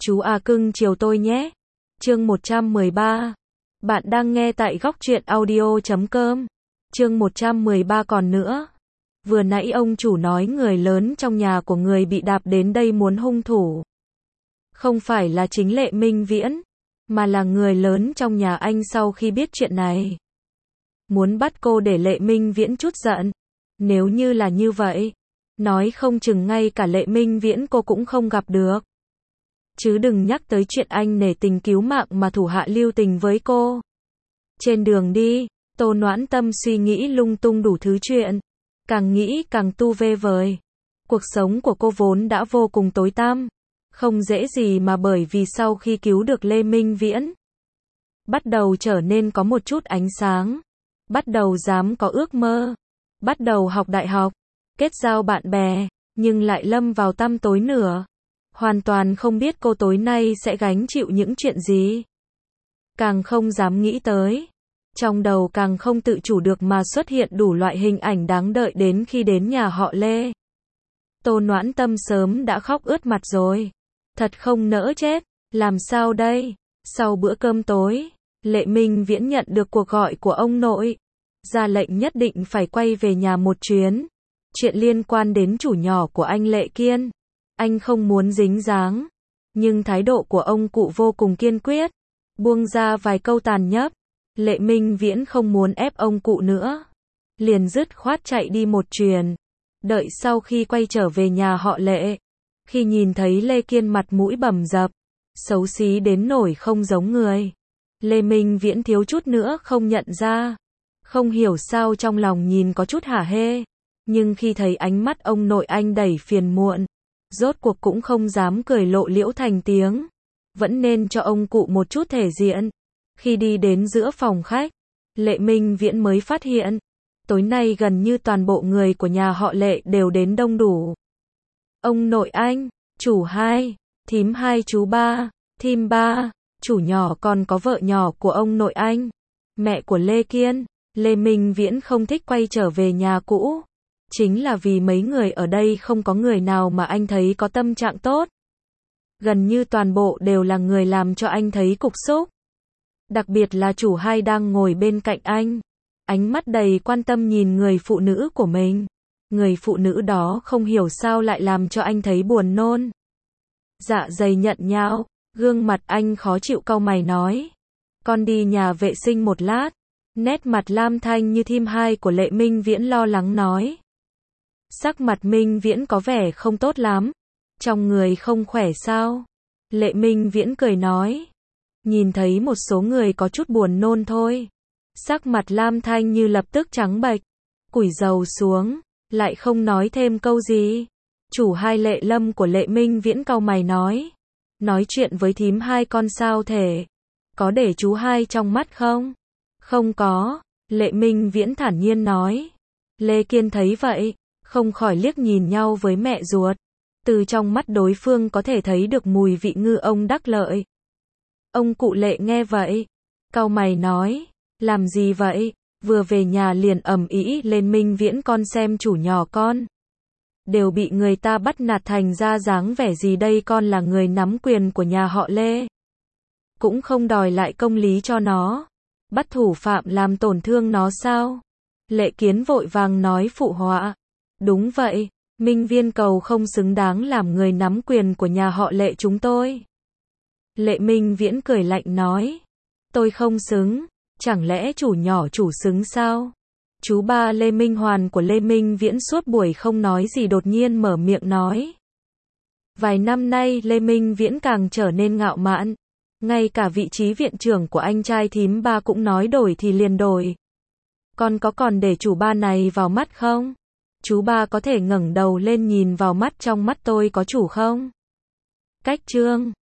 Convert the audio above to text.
Chú à cưng chiều tôi nhé. Chương 113. Bạn đang nghe tại góc truyện audio.com. Chương 113 còn nữa. Vừa nãy ông chủ nói người lớn trong nhà của người bị đạp đến đây muốn hung thủ. Không phải là chính Lệ Minh Viễn, mà là người lớn trong nhà anh sau khi biết chuyện này. Muốn bắt cô để Lệ Minh Viễn trút giận. Nếu như là như vậy, nói không chừng ngay cả Lệ Minh Viễn cô cũng không gặp được. Chứ đừng nhắc tới chuyện anh nể tình cứu mạng mà thủ hạ lưu tình với cô. Trên đường đi, Tô Noãn Tâm suy nghĩ lung tung đủ thứ chuyện. Càng nghĩ càng tu vê vời. Cuộc sống của cô vốn đã vô cùng tối tăm. Không dễ gì mà bởi vì sau khi cứu được Lê Minh Viễn, bắt đầu trở nên có một chút ánh sáng. Bắt đầu dám có ước mơ. Bắt đầu học đại học. Kết giao bạn bè. Nhưng lại lâm vào tăm tối nửa. Hoàn toàn không biết cô tối nay sẽ gánh chịu những chuyện gì. Càng không dám nghĩ tới. Trong đầu càng không tự chủ được mà xuất hiện đủ loại hình ảnh đáng đợi đến khi đến nhà họ Lê. Tô Noãn Tâm sớm đã khóc ướt mặt rồi. Thật không nỡ chết. Làm sao đây? Sau bữa cơm tối, Lệ Minh Viễn nhận được cuộc gọi của ông nội. Ra lệnh nhất định phải quay về nhà một chuyến. Chuyện liên quan đến chủ nhỏ của anh Lệ Kiên. Anh không muốn dính dáng. Nhưng thái độ của ông cụ vô cùng kiên quyết. Buông ra vài câu tàn nhẫn. Lệ Minh Viễn không muốn ép ông cụ nữa. Liền dứt khoát chạy đi một chuyến. Đợi sau khi quay trở về nhà họ Lệ. Khi nhìn thấy Lê Kiên mặt mũi bầm dập. Xấu xí đến nổi không giống người. Lê Minh Viễn thiếu chút nữa không nhận ra. Không hiểu sao trong lòng nhìn có chút hả hê. Nhưng khi thấy ánh mắt ông nội anh đầy phiền muộn. Rốt cuộc cũng không dám cười lộ liễu thành tiếng. Vẫn nên cho ông cụ một chút thể diện. Khi đi đến giữa phòng khách, Lệ Minh Viễn mới phát hiện. Tối nay gần như toàn bộ người của nhà họ Lệ đều đến đông đủ. Ông nội anh, chủ hai, thím hai chú ba, thím ba, chủ nhỏ còn có vợ nhỏ của ông nội anh. Mẹ của Lê Kiên. Lê Minh Viễn không thích quay trở về nhà cũ. Chính là vì mấy người ở đây không có người nào mà anh thấy có tâm trạng tốt. Gần như toàn bộ đều là người làm cho anh thấy cục xúc. Đặc biệt là chủ hai đang ngồi bên cạnh anh. Ánh mắt đầy quan tâm nhìn người phụ nữ của mình. Người phụ nữ đó không hiểu sao lại làm cho anh thấy buồn nôn. Dạ dày nhận nhão, gương mặt anh khó chịu cau mày nói. Con đi nhà vệ sinh một lát. Nét mặt lam thanh như thím hai của Lệ Minh Viễn lo lắng nói. Sắc mặt Minh Viễn có vẻ không tốt lắm. Trong người không khỏe sao? Lệ Minh Viễn cười nói. Nhìn thấy một số người có chút buồn nôn thôi. Sắc mặt lam thanh như lập tức trắng bệch. Củi dầu xuống. Lại không nói thêm câu gì. Chủ hai Lệ Lâm của Lệ Minh Viễn cau mày nói. Nói chuyện với thím hai con sao thể? Có để chú hai trong mắt không? Không có. Lệ Minh Viễn thản nhiên nói. Lê Kiên thấy vậy. Không khỏi liếc nhìn nhau với mẹ ruột. Từ trong mắt đối phương có thể thấy được mùi vị ngư ông đắc lợi. Ông cụ Lệ nghe vậy. Cau mày nói. Làm gì vậy? Vừa về nhà liền ầm ĩ lên Minh Viễn con xem chủ nhỏ con. Đều bị người ta bắt nạt thành ra dáng vẻ gì đây, con là người nắm quyền của nhà họ Lê. Cũng không đòi lại công lý cho nó. Bắt thủ phạm làm tổn thương nó sao? Lệ Kiến vội vàng nói phụ họa. Đúng vậy, Minh Viên Cầu không xứng đáng làm người nắm quyền của nhà họ Lệ chúng tôi. Lệ Minh Viễn cười lạnh nói. Tôi không xứng, chẳng lẽ chủ nhỏ chủ xứng sao? Chú ba Lê Minh Hoàn của Lê Minh Viễn suốt buổi không nói gì đột nhiên mở miệng nói. Vài năm nay Lê Minh Viễn càng trở nên ngạo mạn. Ngay cả vị trí viện trưởng của anh trai thím ba cũng nói đổi thì liền đổi. Con có còn để chủ ba này vào mắt không? Chú ba có thể ngẩng đầu lên nhìn vào mắt trong mắt tôi có chủ không? Cách chương